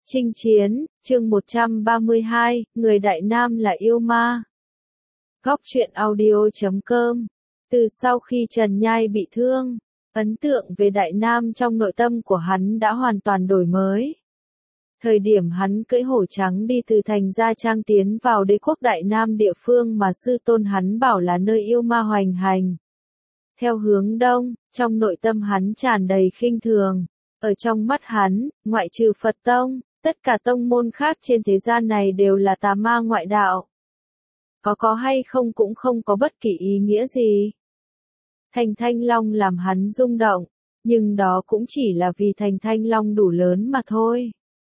Chinh chiến, chương 132, người Đại Nam là yêu ma. Góc truyện audio.com. Từ sau khi Trần Nhai bị thương, ấn tượng về Đại Nam trong nội tâm của hắn đã hoàn toàn đổi mới. Thời điểm hắn cưỡi hổ trắng đi từ thành Gia Trang tiến vào đế quốc Đại Nam, địa phương mà sư tôn hắn bảo là nơi yêu ma hoành hành. Theo hướng đông, trong nội tâm hắn tràn đầy khinh thường. Ở trong mắt hắn, ngoại trừ Phật tông, tất cả tông môn khác trên thế gian này đều là tà ma ngoại đạo. Có hay không cũng không có bất kỳ ý nghĩa gì. Thành Thanh Long làm hắn rung động, nhưng đó cũng chỉ là vì Thành Thanh Long đủ lớn mà thôi.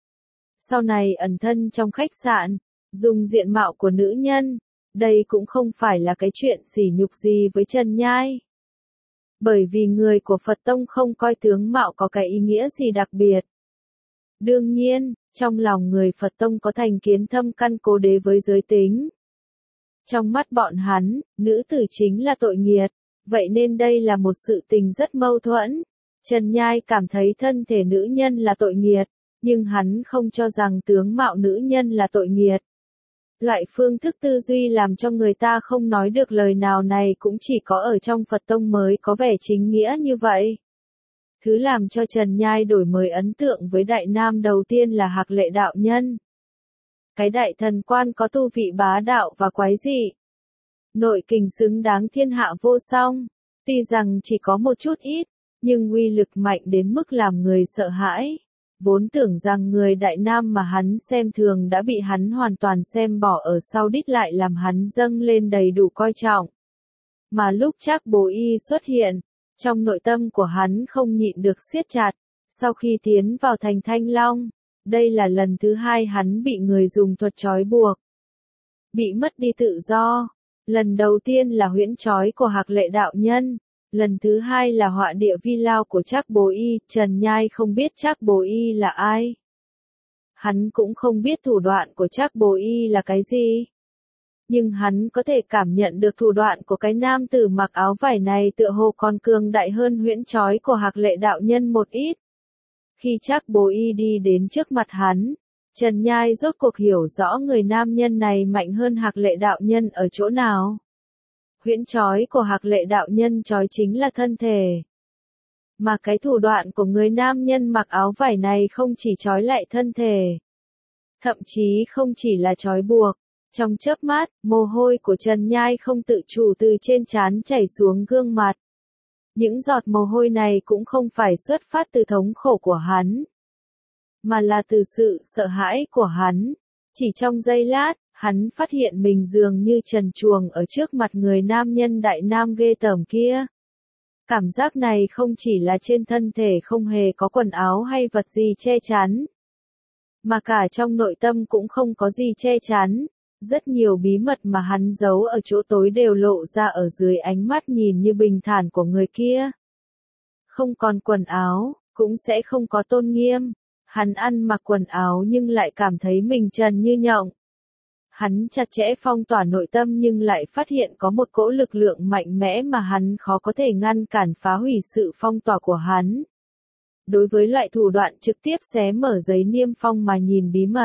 Sau này ẩn thân trong khách sạn, dùng diện mạo của nữ nhân, đây cũng không phải là cái chuyện sỉ nhục gì với Trần Nhai. Bởi vì người của Phật tông không coi tướng mạo có cái ý nghĩa gì đặc biệt. Đương nhiên, trong lòng người Phật tông có thành kiến thâm căn cố đế với giới tính. Trong mắt bọn hắn, nữ tử chính là tội nghiệt, vậy nên đây là một sự tình rất mâu thuẫn. Trần Nhai cảm thấy thân thể nữ nhân là tội nghiệt, nhưng hắn không cho rằng tướng mạo nữ nhân là tội nghiệt. Loại phương thức tư duy làm cho người ta không nói được lời nào này cũng chỉ có ở trong Phật tông mới có vẻ chính nghĩa như vậy. Thứ làm cho Trần Nhai đổi mới ấn tượng với Đại Nam đầu tiên là Hạc Lệ đạo nhân. Cái đại thần quan có tu vị bá đạo và quái dị. Nội kình xứng đáng thiên hạ vô song, tuy rằng chỉ có một chút ít, nhưng uy lực mạnh đến mức làm người sợ hãi. Vốn tưởng rằng người Đại Nam mà hắn xem thường đã bị hắn hoàn toàn xem bỏ ở sau đít, lại làm hắn dâng lên đầy đủ coi trọng. Mà lúc Trác Bồ Y xuất hiện, trong nội tâm của hắn không nhịn được siết chặt. Sau khi tiến vào thành Thanh Long, đây là lần thứ hai hắn bị người dùng thuật trói buộc, bị mất đi tự do. Lần đầu tiên là huyễn trói của Hạc Lệ đạo nhân, lần thứ hai là họa địa vi lao của Trác Bồ Y. Trần Nhai không biết Trác Bồ Y là ai. Hắn cũng không biết thủ đoạn của Trác Bồ Y là cái gì. Nhưng hắn có thể cảm nhận được thủ đoạn của cái nam tử mặc áo vải này tựa hồ còn cường đại hơn huyễn trói của Hạc Lệ đạo nhân một ít. Khi Trác Bồ Y đi đến trước mặt hắn, Trần Nhai rốt cuộc hiểu rõ người nam nhân này mạnh hơn Hạc Lệ đạo nhân ở chỗ nào. Huyễn trói của Hạc Lệ đạo nhân trói chính là thân thể. Mà cái thủ đoạn của người nam nhân mặc áo vải này không chỉ trói lại thân thể. Thậm chí không chỉ là trói buộc. Trong chớp mắt, mồ hôi của Trần Nhai không tự chủ từ trên trán chảy xuống gương mặt. Những giọt mồ hôi này cũng không phải xuất phát từ thống khổ của hắn, mà là từ sự sợ hãi của hắn. Chỉ trong giây lát, hắn phát hiện mình dường như trần truồng ở trước mặt người nam nhân Đại Nam ghê tởm kia. Cảm giác này không chỉ là trên thân thể không hề có quần áo hay vật gì che chắn, mà cả trong nội tâm cũng không có gì che chắn. Rất nhiều bí mật mà hắn giấu ở chỗ tối đều lộ ra ở dưới ánh mắt nhìn như bình thản của người kia. Không còn quần áo, cũng sẽ không có tôn nghiêm. Hắn ăn mặc quần áo nhưng lại cảm thấy mình trần như nhộng. Hắn chặt chẽ phong tỏa nội tâm nhưng lại phát hiện có một cỗ lực lượng mạnh mẽ mà hắn khó có thể ngăn cản phá hủy sự phong tỏa của hắn. Đối với loại thủ đoạn trực tiếp xé mở giấy niêm phong mà nhìn bí mật,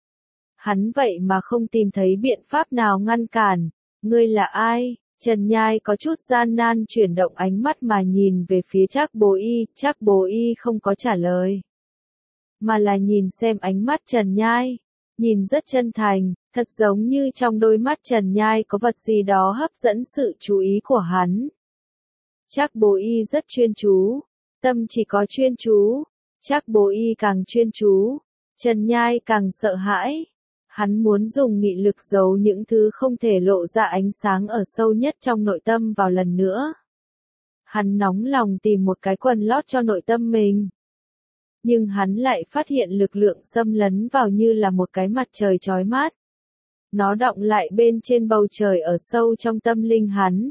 hắn vậy mà không tìm thấy biện pháp nào ngăn cản. Ngươi là ai? Trần Nhai có chút gian nan chuyển động ánh mắt mà nhìn về phía Trác Bồ Y. Trác Bồ Y không có trả lời, mà là nhìn xem ánh mắt Trần Nhai. Nhìn rất chân thành, thật giống như trong đôi mắt Trần Nhai có vật gì đó hấp dẫn sự chú ý của hắn. Trác Bồ Y rất chuyên chú, tâm chỉ có chuyên chú. Trác Bồ Y càng chuyên chú, Trần Nhai càng sợ hãi. Hắn muốn dùng nghị lực giấu những thứ không thể lộ ra ánh sáng ở sâu nhất trong nội tâm vào lần nữa. Hắn nóng lòng tìm một cái quần lót cho nội tâm mình. Nhưng hắn lại phát hiện lực lượng xâm lấn vào như là một cái mặt trời chói mát. Nó đọng lại bên trên bầu trời ở sâu trong tâm linh hắn.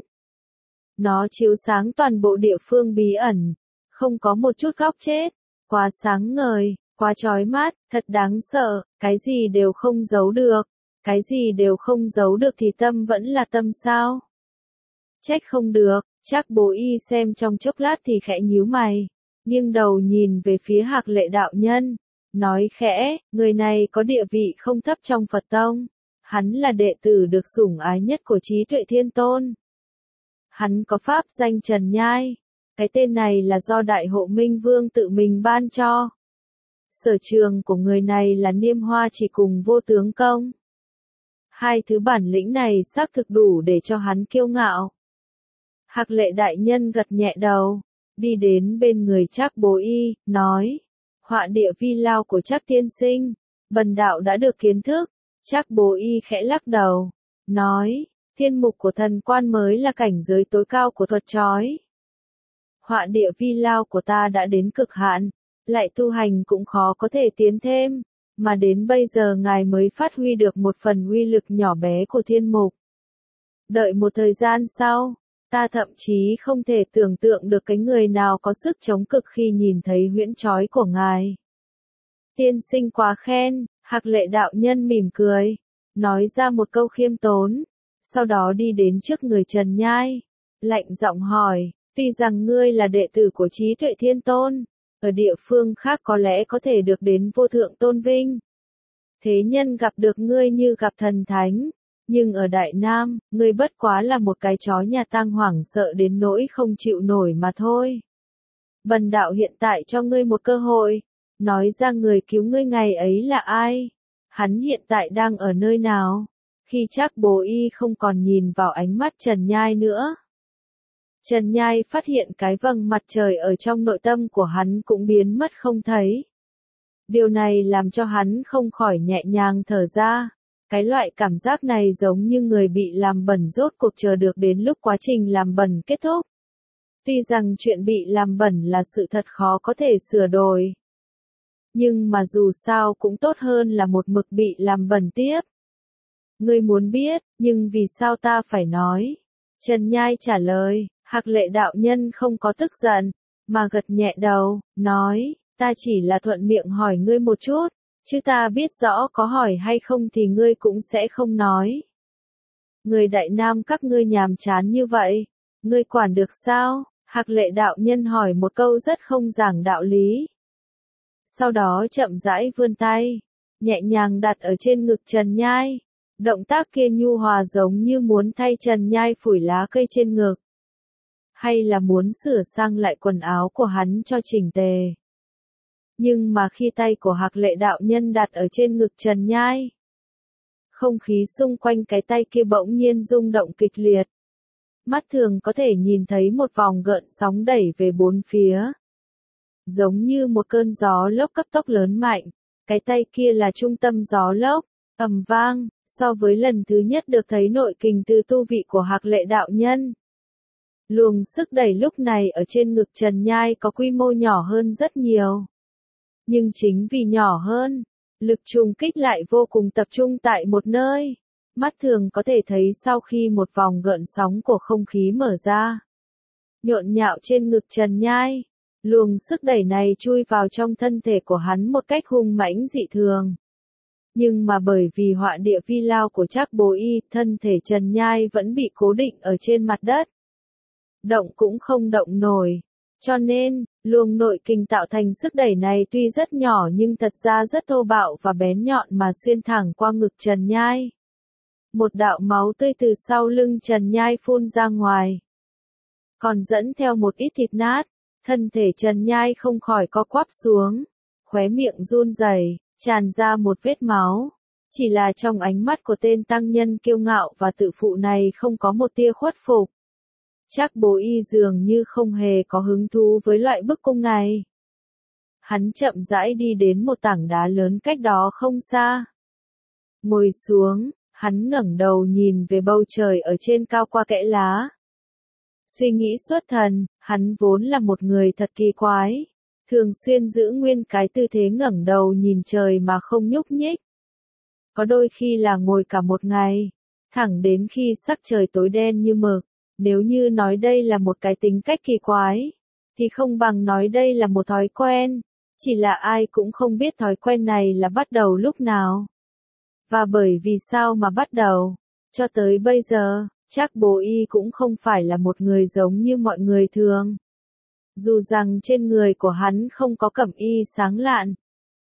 Nó chiếu sáng toàn bộ địa phương bí ẩn, không có một chút góc chết, quá sáng ngời. Quá chói mát, thật đáng sợ, cái gì đều không giấu được. Cái gì đều không giấu được thì tâm vẫn là tâm sao? Trách không được. Trác Bồ Y xem trong chốc lát thì khẽ nhíu mày, nghiêng đầu nhìn về phía Hạc Lệ đạo nhân. nói khẽ, người này có địa vị không thấp trong Phật tông. Hắn là đệ tử được sủng ái nhất của Trí Tuệ Thiên Tôn. Hắn có pháp danh Trần Nhai. Cái tên này là do Đại Hộ Minh Vương tự mình ban cho. Sở trường của người này là Niêm Hoa Chỉ cùng Vô Tướng Công. Hai thứ bản lĩnh này xác thực đủ để cho hắn kiêu ngạo. Hạc Lệ đại nhân gật nhẹ đầu, đi đến bên người Trác Bố Y, nói, họa địa vi lao của Trác tiên sinh, bần đạo đã được kiến thức. Trác Bố Y khẽ lắc đầu, nói, thiên mục của thần quan mới là cảnh giới tối cao của thuật chói. Họa địa vi lao của ta đã đến cực hạn, lại tu hành cũng khó có thể tiến thêm, mà đến bây giờ ngài mới phát huy được một phần uy lực nhỏ bé của thiên mục. Đợi một thời gian sau, ta thậm chí không thể tưởng tượng được cái người nào có sức chống cực khi nhìn thấy huyễn chói của ngài. Tiên sinh quá khen, Hạc Lệ đạo nhân mỉm cười, nói ra một câu khiêm tốn, sau đó đi đến trước người Trần Nhai, lạnh giọng hỏi, tuy rằng ngươi là đệ tử của Trí Tuệ Thiên Tôn, ở địa phương khác có lẽ có thể được đến vô thượng tôn vinh. Thế nhân gặp được ngươi như gặp thần thánh, nhưng ở Đại Nam, ngươi bất quá là một cái chó nhà tang hoảng sợ đến nỗi không chịu nổi mà thôi. Bần đạo hiện tại cho ngươi một cơ hội, nói ra người cứu ngươi ngày ấy là ai? Hắn hiện tại đang ở nơi nào? Khi Trác Bố Y không còn nhìn vào ánh mắt Trần Nhai nữa. Trần Nhai phát hiện cái vầng mặt trời ở trong nội tâm của hắn cũng biến mất không thấy. Điều này làm cho hắn không khỏi nhẹ nhàng thở ra. Cái loại cảm giác này giống như người bị làm bẩn rốt cuộc chờ được đến lúc quá trình làm bẩn kết thúc. Tuy rằng chuyện bị làm bẩn là sự thật khó có thể sửa đổi. Nhưng mà dù sao cũng tốt hơn là một mực bị làm bẩn tiếp. Ngươi muốn biết, nhưng vì sao ta phải nói? Trần Nhai trả lời, Hạc Lệ đạo nhân không có tức giận, mà gật nhẹ đầu, nói, ta chỉ là thuận miệng hỏi ngươi một chút, chứ ta biết rõ có hỏi hay không thì ngươi cũng sẽ không nói. Người Đại Nam các ngươi nhàm chán như vậy, ngươi quản được sao? Hạc Lệ đạo nhân hỏi một câu rất không giảng đạo lý. Sau đó chậm rãi vươn tay, nhẹ nhàng đặt ở trên ngực Trần Nhai. Động tác kia nhu hòa giống như muốn thay Trần Nhai phủi lá cây trên ngực. Hay là muốn sửa sang lại quần áo của hắn cho chỉnh tề. Nhưng mà khi tay của Hạc Lệ đạo nhân đặt ở trên ngực Trần Nhai, không khí xung quanh cái tay kia bỗng nhiên rung động kịch liệt. Mắt thường có thể nhìn thấy một vòng gợn sóng đẩy về bốn phía. Giống như một cơn gió lốc cấp tốc lớn mạnh, cái tay kia là trung tâm gió lốc, ầm vang, so với lần thứ nhất được thấy nội kình từ tu vị của Hạc Lệ đạo nhân. Luồng sức đẩy lúc này ở trên ngực Trần Nhai có quy mô nhỏ hơn rất nhiều. Nhưng chính vì nhỏ hơn, lực trùng kích lại vô cùng tập trung tại một nơi. Mắt thường có thể thấy sau khi một vòng gợn sóng của không khí mở ra, nhộn nhạo trên ngực Trần Nhai, luồng sức đẩy này chui vào trong thân thể của hắn một cách hung mãnh dị thường. Nhưng mà bởi vì họa địa vi lao của Trác Bố Y, thân thể Trần Nhai vẫn bị cố định ở trên mặt đất. Động cũng không động nổi. Cho nên, luồng nội kình tạo thành sức đẩy này tuy rất nhỏ nhưng thật ra rất thô bạo và bén nhọn mà xuyên thẳng qua ngực Trần Nhai. Một đạo máu tươi từ sau lưng Trần Nhai phun ra ngoài. Còn dẫn theo một ít thịt nát, thân thể Trần Nhai không khỏi co quắp xuống. Khóe miệng run rẩy, tràn ra một vết máu. Chỉ là trong ánh mắt của tên tăng nhân kiêu ngạo và tự phụ này không có một tia khuất phục. Trác Bố Y dường như không hề có hứng thú với loại bức cung này. Hắn chậm rãi đi đến một tảng đá lớn cách đó không xa. Ngồi xuống, hắn ngẩng đầu nhìn về bầu trời ở trên cao qua kẽ lá. Suy nghĩ xuất thần, hắn vốn là một người thật kỳ quái. Thường xuyên giữ nguyên cái tư thế ngẩng đầu nhìn trời mà không nhúc nhích. Có đôi khi là ngồi cả một ngày, thẳng đến khi sắc trời tối đen như mực. Nếu như nói đây là một cái tính cách kỳ quái, thì không bằng nói đây là một thói quen, chỉ là ai cũng không biết thói quen này là bắt đầu lúc nào. Và bởi vì sao mà bắt đầu, cho tới bây giờ, Trác Bố Y cũng không phải là một người giống như mọi người thường. Dù rằng trên người của hắn không có cẩm y sáng lạn,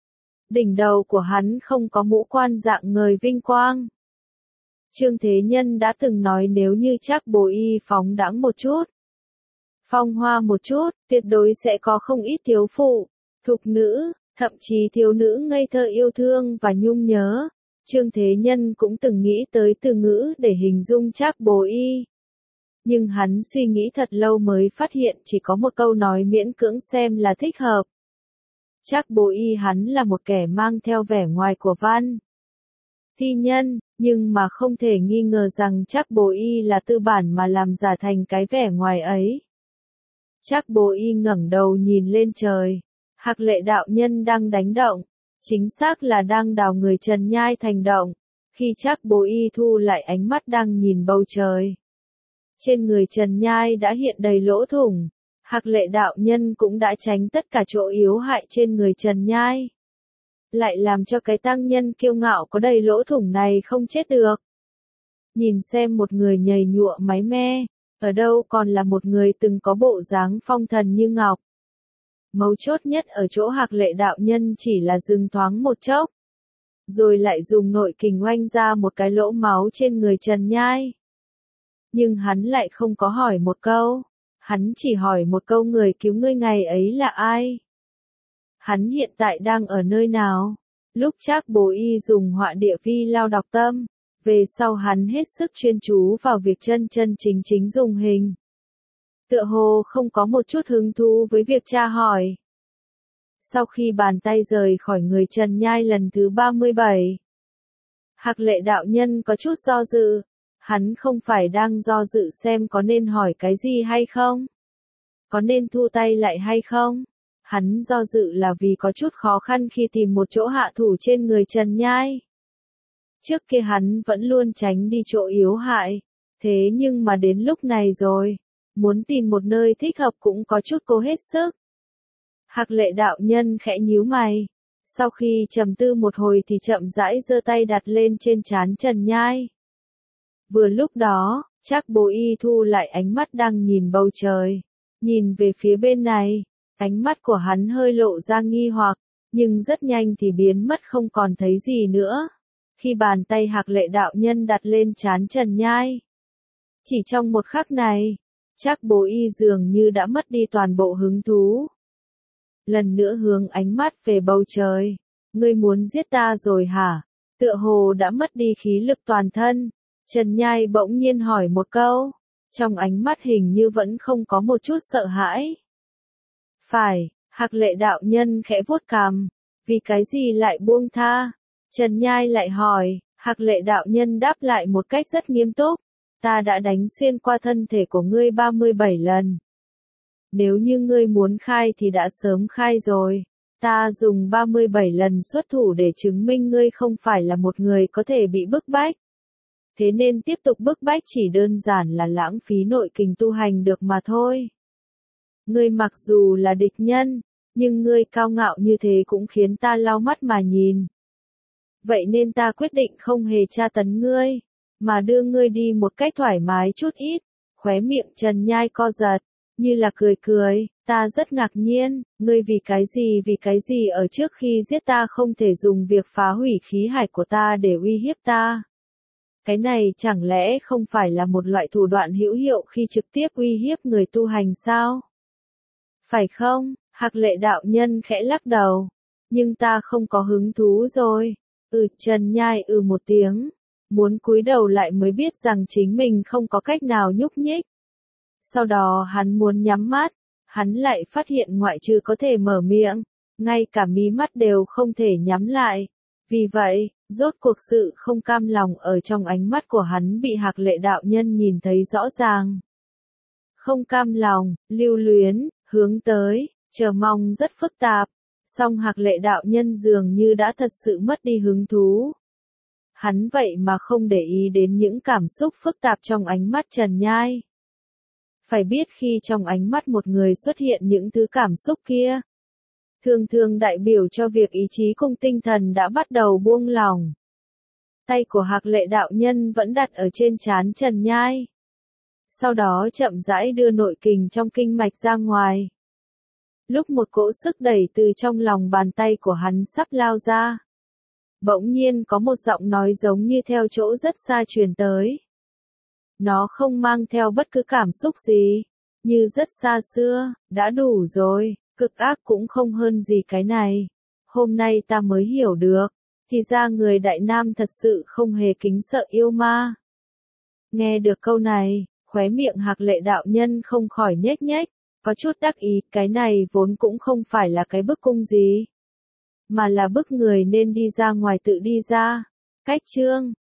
Đỉnh đầu của hắn không có mũ quan dạng ngời vinh quang. Trương Thế Nhân đã từng nói nếu như Trác Bồ Y phóng đãng một chút, phong hoa một chút, tuyệt đối sẽ có không ít thiếu phụ, thục nữ, thậm chí thiếu nữ ngây thơ yêu thương và nhung nhớ. Trương Thế Nhân cũng từng nghĩ tới từ ngữ để hình dung Trác Bồ Y. Nhưng hắn suy nghĩ thật lâu mới phát hiện chỉ có một câu nói miễn cưỡng xem là thích hợp. Trác Bồ Y hắn là một kẻ mang theo vẻ ngoài của văn thi nhân, nhưng mà không thể nghi ngờ rằng Trác Bồ Y là tư bản mà làm giả thành cái vẻ ngoài ấy. Trác Bồ Y ngẩng đầu nhìn lên trời, Hạc Lệ đạo nhân đang đánh động, chính xác là đang đào người Trần Nhai thành động. Khi Trác Bồ Y thu lại ánh mắt đang nhìn bầu trời, trên người Trần Nhai đã hiện đầy lỗ thủng. Hạc Lệ đạo nhân cũng đã tránh tất cả chỗ yếu hại trên người Trần Nhai, lại làm cho cái tăng nhân kiêu ngạo có đầy lỗ thủng này không chết được. Nhìn xem một người nhầy nhụa máy me, ở đâu còn là một người từng có bộ dáng phong thần như ngọc. Mấu chốt nhất ở chỗ Hạc Lệ đạo nhân chỉ là dừng thoáng một chốc, rồi lại dùng nội kình oanh ra một cái lỗ máu trên người Trần Nhai. Nhưng hắn lại không có hỏi một câu, hắn chỉ hỏi một câu người cứu ngươi ngày ấy là ai? Hắn hiện tại đang ở nơi nào? Lúc Trác Bồ Y dùng họa địa vi lao đọc tâm, về sau hắn hết sức chuyên chú vào việc chân chân chính chính dùng hình. Tựa hồ không có một chút hứng thú với việc tra hỏi. Sau khi bàn tay rời khỏi người Trần Nhai lần thứ 37, Hạc Lệ đạo nhân có chút do dự. Hắn không phải đang do dự xem có nên hỏi cái gì hay không? Có nên thu tay lại hay không? Hắn do dự là vì có chút khó khăn khi tìm một chỗ hạ thủ trên người Trần Nhai. Trước kia hắn vẫn luôn tránh đi chỗ yếu hại, thế nhưng mà đến lúc này rồi, muốn tìm một nơi thích hợp cũng có chút cố hết sức. Hạc Lệ đạo nhân khẽ nhíu mày, sau khi trầm tư một hồi thì chậm rãi giơ tay đặt lên trên trán Trần Nhai. Vừa lúc đó, Trác Bồ Y thu lại ánh mắt đang nhìn bầu trời, nhìn về phía bên này, ánh mắt của hắn hơi lộ ra nghi hoặc, nhưng rất nhanh thì biến mất không còn thấy gì nữa. Khi bàn tay Hạc Lệ đạo nhân đặt lên trán Trần Nhai, chỉ trong một khắc này, Trác Bồ Y dường như đã mất đi toàn bộ hứng thú. Lần nữa hướng ánh mắt về bầu trời, ngươi muốn giết ta rồi hả? Tựa hồ đã mất đi khí lực toàn thân. Trần Nhai bỗng nhiên hỏi một câu, trong ánh mắt hình như vẫn không có một chút sợ hãi. Phải, Hạc Lệ đạo nhân khẽ vuốt cằm, vì cái gì lại buông tha? Trần Nhai lại hỏi, Hạc Lệ đạo nhân đáp lại một cách rất nghiêm túc, ta đã đánh xuyên qua thân thể của ngươi 37 lần. Nếu như ngươi muốn khai thì đã sớm khai rồi, ta dùng 37 lần xuất thủ để chứng minh ngươi không phải là một người có thể bị bức bách. Thế nên tiếp tục bức bách chỉ đơn giản là lãng phí nội kình tu hành được mà thôi. Ngươi mặc dù là địch nhân, nhưng ngươi cao ngạo như thế cũng khiến ta lau mắt mà nhìn. Vậy nên ta quyết định không hề tra tấn ngươi, mà đưa ngươi đi một cách thoải mái chút ít. Khóe miệng Trần Nhai co giật, như là cười cười, ta rất ngạc nhiên, ngươi vì cái gì ở trước khi giết ta không thể dùng việc phá hủy khí hải của ta để uy hiếp ta. Cái này chẳng lẽ không phải là một loại thủ đoạn hữu hiệu khi trực tiếp uy hiếp người tu hành sao? Phải không? Hạc Lệ đạo nhân khẽ lắc đầu. Nhưng ta không có hứng thú rồi. Trần Nhai một tiếng. Muốn cúi đầu lại mới biết rằng chính mình không có cách nào nhúc nhích. Sau đó hắn muốn nhắm mắt. Hắn lại phát hiện ngoại trừ có thể mở miệng, ngay cả mí mắt đều không thể nhắm lại. Vì vậy, rốt cuộc sự không cam lòng ở trong ánh mắt của hắn bị Hạc Lệ đạo nhân nhìn thấy rõ ràng. Không cam lòng, lưu luyến, hướng tới, chờ mong rất phức tạp, song Hạc Lệ đạo nhân dường như đã thật sự mất đi hứng thú. Hắn vậy mà không để ý đến những cảm xúc phức tạp trong ánh mắt Trần Nhai. Phải biết khi trong ánh mắt một người xuất hiện những thứ cảm xúc kia, thường thường đại biểu cho việc ý chí cùng tinh thần đã bắt đầu buông lỏng. Tay của Hạc Lệ đạo nhân vẫn đặt ở trên trán Trần Nhai. Sau đó chậm rãi đưa nội kình trong kinh mạch ra ngoài. Lúc một cỗ sức đẩy từ trong lòng bàn tay của hắn sắp lao ra. Bỗng nhiên có một giọng nói giống như theo chỗ rất xa truyền tới. Nó không mang theo bất cứ cảm xúc gì, như rất xa xưa, đã đủ rồi, cực ác cũng không hơn gì cái này. Hôm nay ta mới hiểu được, thì ra người Đại Nam thật sự không hề kính sợ yêu ma. Nghe được câu này, khóe miệng Hạc Lệ đạo nhân không khỏi nhếch nhếch, có chút đắc ý, cái này vốn cũng không phải là cái bức cung gì, mà là bức người nên đi ra ngoài tự đi ra. Cách chương